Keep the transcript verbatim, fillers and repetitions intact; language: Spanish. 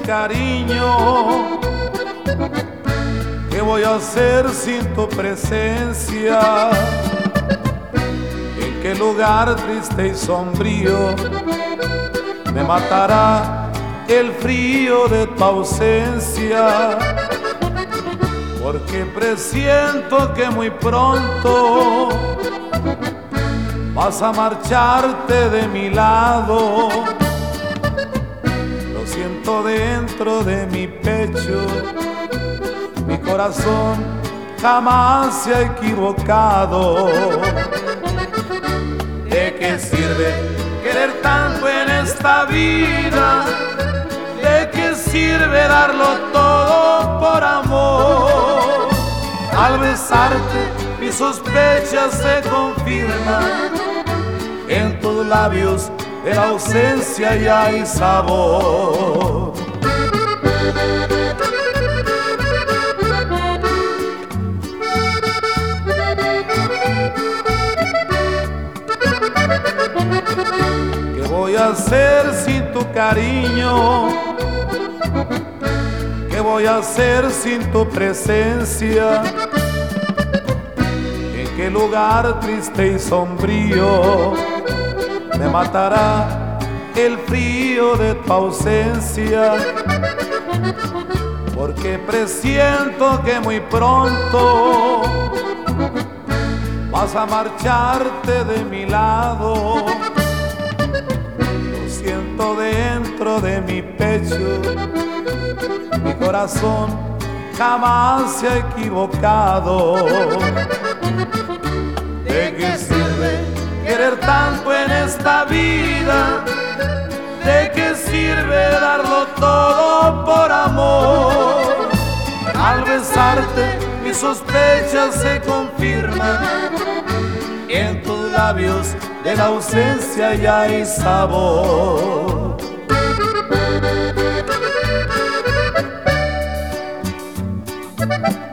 cariño. ¿Qué voy a hacer sin tu presencia? ¿En qué lugar triste y sombrío me matará el frío de tu ausencia? Porque presiento que muy pronto vas a marcharte de mi lado. Lo siento dentro de mi pecho, mi corazón jamás se ha equivocado. ¿De qué sirve querer tanto en esta vida? ¿De qué sirve darlo todo por amor? Al besarte mis sospechas se confirman, en tus labios de la ausencia ya hay sabor. ¿Qué voy a hacer sin tu cariño? ¿Qué voy a hacer sin tu presencia? ¿En qué lugar triste y sombrío me matará el frío de tu ausencia? Porque presiento que muy pronto vas a marcharte de mi lado. Lo siento dentro de mi pecho, mi corazón jamás se ha equivocado. ¿De qué sirve querer tanto en esta vida? ¿De qué sirve darlo todo por amor? Al besarte mis sospechas se confirman, en tus labios de la ausencia ya hay sabor.